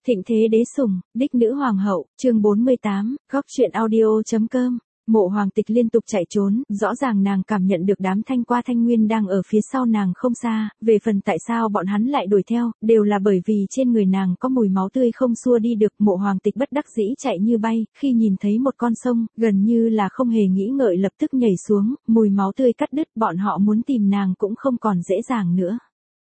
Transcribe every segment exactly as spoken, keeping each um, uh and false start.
Thịnh thế đế sủng, đích nữ hoàng hậu, chương bốn mươi tám, góc truyện audio.com. Mộ Hoàng Tịch liên tục chạy trốn, rõ ràng nàng cảm nhận được đám Thanh Qua Thanh Nguyên đang ở phía sau nàng không xa, về phần tại sao bọn hắn lại đuổi theo, đều là bởi vì trên người nàng có mùi máu tươi không xua đi được. Mộ Hoàng Tịch bất đắc dĩ chạy như bay, khi nhìn thấy một con sông, gần như là không hề nghĩ ngợi lập tức nhảy xuống, mùi máu tươi cắt đứt, bọn họ muốn tìm nàng cũng không còn dễ dàng nữa.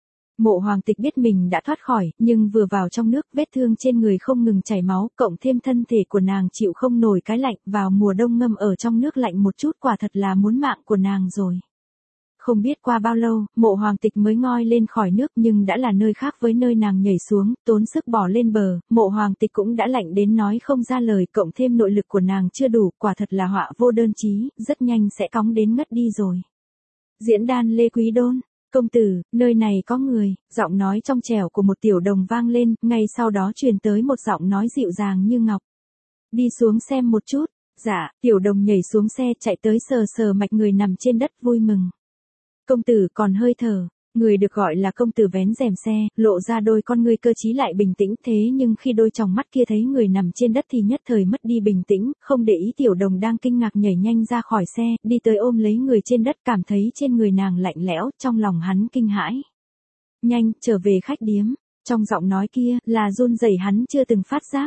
Mộ Hoàng Tịch biết mình đã thoát khỏi, nhưng vừa vào trong nước, vết thương trên người không ngừng chảy máu, cộng thêm thân thể của nàng chịu không nổi cái lạnh, vào mùa đông ngâm ở trong nước lạnh một chút quả thật là muốn mạng của nàng rồi. Không biết qua bao lâu, Mộ Hoàng Tịch mới ngoi lên khỏi nước, nhưng đã là nơi khác với nơi nàng nhảy xuống, tốn sức bỏ lên bờ, Mộ Hoàng Tịch cũng đã lạnh đến nói không ra lời, cộng thêm nội lực của nàng chưa đủ, quả thật là họa vô đơn chí, rất nhanh sẽ cóng đến ngất đi rồi. Diễn đàn Lê Quý Đôn. Công tử, nơi này có người, giọng nói trong trẻo của một tiểu đồng vang lên, ngay sau đó truyền tới một giọng nói dịu dàng như ngọc. Đi xuống xem một chút. Dạ, tiểu đồng nhảy xuống xe chạy tới sờ sờ mạch người nằm trên đất vui mừng. Công tử còn hơi thở. Người được gọi là công tử vén rèm xe, lộ ra đôi con ngươi cơ trí lại bình tĩnh, thế nhưng khi đôi tròng mắt kia thấy người nằm trên đất thì nhất thời mất đi bình tĩnh, không để ý tiểu đồng đang kinh ngạc nhảy nhanh ra khỏi xe, đi tới ôm lấy người trên đất, cảm thấy trên người nàng lạnh lẽo, trong lòng hắn kinh hãi. Nhanh, trở về khách điếm. Trong giọng nói kia, là run rẩy hắn chưa từng phát giác.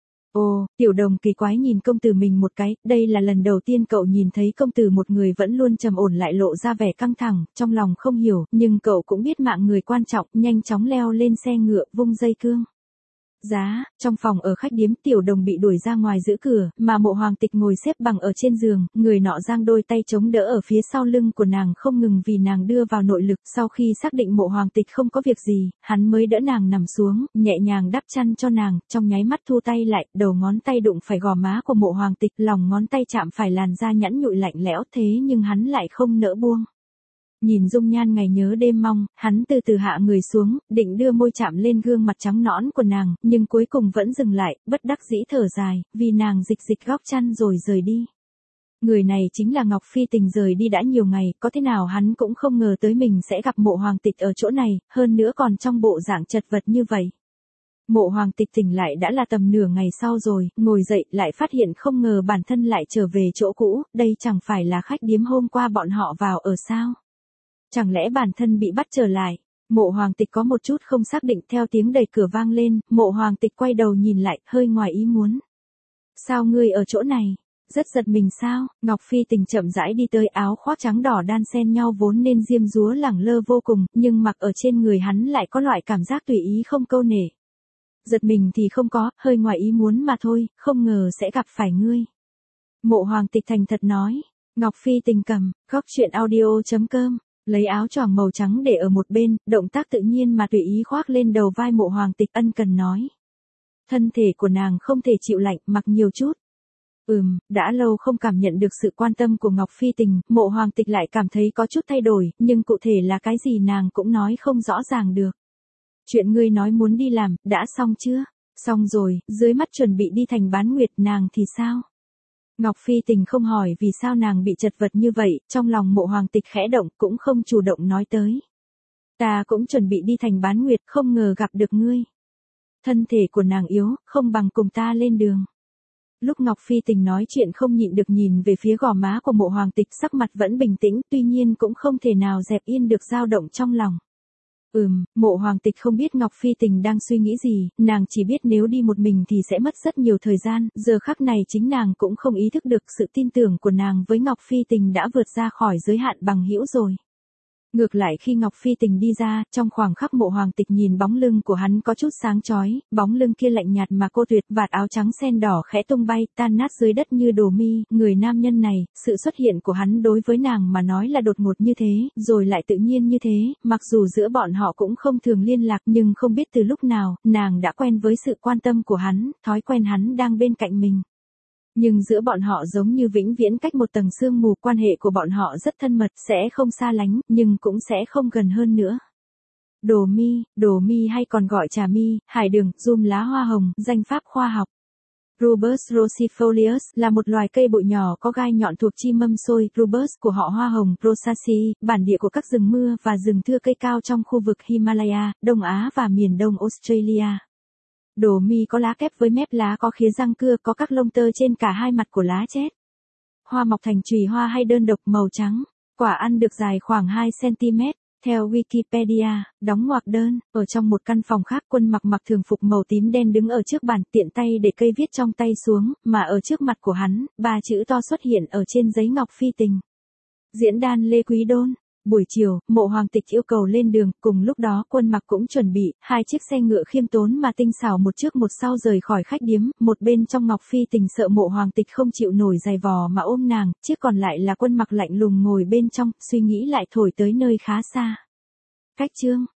Ồ, tiểu đồng kỳ quái nhìn công tử mình một cái, đây là lần đầu tiên cậu nhìn thấy công tử một người vẫn luôn trầm ổn lại lộ ra vẻ căng thẳng, trong lòng không hiểu, nhưng cậu cũng biết mạng người quan trọng, nhanh chóng leo lên xe ngựa, vung dây cương. Giá, trong phòng ở khách điếm tiểu đồng bị đuổi ra ngoài giữ cửa, mà Mộ Hoàng Tịch ngồi xếp bằng ở trên giường, người nọ giang đôi tay chống đỡ ở phía sau lưng của nàng không ngừng vì nàng đưa vào nội lực. Sau khi xác định Mộ Hoàng Tịch không có việc gì, hắn mới đỡ nàng nằm xuống, nhẹ nhàng đắp chăn cho nàng, trong nháy mắt thu tay lại, đầu ngón tay đụng phải gò má của Mộ Hoàng Tịch, lòng ngón tay chạm phải làn da nhẵn nhụi lạnh lẽo, thế nhưng hắn lại không nỡ buông. Nhìn dung nhan ngày nhớ đêm mong, hắn từ từ hạ người xuống, định đưa môi chạm lên gương mặt trắng nõn của nàng, nhưng cuối cùng vẫn dừng lại, bất đắc dĩ thở dài, vì nàng dịch dịch góc chăn rồi rời đi. Người này chính là Ngọc Phi Tình, rời đi đã nhiều ngày, có thế nào hắn cũng không ngờ tới mình sẽ gặp Mộ Hoàng Tịch ở chỗ này, hơn nữa còn trong bộ dạng chật vật như vậy. Mộ Hoàng Tịch tỉnh lại đã là tầm nửa ngày sau rồi, ngồi dậy lại phát hiện không ngờ bản thân lại trở về chỗ cũ, đây chẳng phải là khách điếm hôm qua bọn họ vào ở sao? Chẳng lẽ bản thân bị bắt trở lại? Mộ Hoàng Tịch có một chút không xác định, theo tiếng đẩy cửa vang lên, Mộ Hoàng Tịch quay đầu nhìn lại, hơi ngoài ý muốn. Sao ngươi ở chỗ này? Rất giật mình sao? Ngọc Phi Tình chậm rãi đi tới, áo khoác trắng đỏ đan xen nhau vốn nên diêm dúa lẳng lơ vô cùng, nhưng mặc ở trên người hắn lại có loại cảm giác tùy ý không câu nể. Giật mình thì không có, hơi ngoài ý muốn mà thôi, không ngờ sẽ gặp phải ngươi. Mộ Hoàng Tịch thành thật nói. Ngọc Phi Tình cầm, góc truyện audio.com. Lấy áo choàng màu trắng để ở một bên, động tác tự nhiên mà tùy ý khoác lên đầu vai Mộ Hoàng Tịch, ân cần nói. Thân thể của nàng không thể chịu lạnh, mặc nhiều chút. Ừm, đã lâu không cảm nhận được sự quan tâm của Ngọc Phi Tình, Mộ Hoàng Tịch lại cảm thấy có chút thay đổi, nhưng cụ thể là cái gì nàng cũng nói không rõ ràng được. Chuyện ngươi nói muốn đi làm, đã xong chưa? Xong rồi, dưới mắt chuẩn bị đi thành Bán Nguyệt, nàng thì sao? Ngọc Phi Tình không hỏi vì sao nàng bị chật vật như vậy, trong lòng Mộ Hoàng Tịch khẽ động, cũng không chủ động nói tới. Ta cũng chuẩn bị đi thành Bán Nguyệt, không ngờ gặp được ngươi. Thân thể của nàng yếu, không bằng cùng ta lên đường. Lúc Ngọc Phi Tình nói chuyện không nhịn được nhìn về phía gò má của Mộ Hoàng Tịch, sắc mặt vẫn bình tĩnh, tuy nhiên cũng không thể nào dẹp yên được dao động trong lòng. Ừm, Mộ Hoàng Tịch không biết Ngọc Phi Tình đang suy nghĩ gì, nàng chỉ biết nếu đi một mình thì sẽ mất rất nhiều thời gian, giờ khắc này chính nàng cũng không ý thức được sự tin tưởng của nàng với Ngọc Phi Tình đã vượt ra khỏi giới hạn bằng hữu rồi. Ngược lại khi Ngọc Phi Tình đi ra, trong khoảng khắc Mộ Hoàng Tịch nhìn bóng lưng của hắn có chút sáng chói, bóng lưng kia lạnh nhạt mà cô tuyệt, vạt áo trắng sen đỏ khẽ tung bay, tan nát dưới đất như đồ mi, người nam nhân này, sự xuất hiện của hắn đối với nàng mà nói là đột ngột như thế, rồi lại tự nhiên như thế, mặc dù giữa bọn họ cũng không thường liên lạc nhưng không biết từ lúc nào, nàng đã quen với sự quan tâm của hắn, thói quen hắn đang bên cạnh mình. Nhưng giữa bọn họ giống như vĩnh viễn cách một tầng sương mù, quan hệ của bọn họ rất thân mật, sẽ không xa lánh, nhưng cũng sẽ không gần hơn nữa. Đồ mi, đồ mi hay còn gọi trà mi, hải đường, rum lá hoa hồng, danh pháp khoa học. Rubus rosifolius là một loài cây bụi nhỏ có gai nhọn thuộc chi mâm xôi, rubus của họ hoa hồng, Rosaceae, bản địa của các rừng mưa và rừng thưa cây cao trong khu vực Himalaya, Đông Á và miền Đông Australia. Đồ mi có lá kép với mép lá có khía răng cưa, có các lông tơ trên cả hai mặt của lá chét. Hoa mọc thành chùy hoa hay đơn độc, màu trắng. Quả ăn được dài khoảng hai xăng-ti-mét. Theo Wikipedia, đóng ngoặc đơn, ở trong một căn phòng khác, Quân mặc mặc thường phục màu tím đen đứng ở trước bàn, tiện tay để cây viết trong tay xuống, mà ở trước mặt của hắn, ba chữ to xuất hiện ở trên giấy ngọc phi tình. Diễn đàn Lê Quý Đôn. Buổi chiều, Mộ Hoàng Tịch yêu cầu lên đường, cùng lúc đó Quân mặc cũng chuẩn bị, hai chiếc xe ngựa khiêm tốn mà tinh xảo một trước một sau rời khỏi khách điếm, một bên trong Ngọc Phi Tình sợ Mộ Hoàng Tịch không chịu nổi giày vò mà ôm nàng, chiếc còn lại là Quân mặc lạnh lùng ngồi bên trong, suy nghĩ lại thổi tới nơi khá xa. Cách chương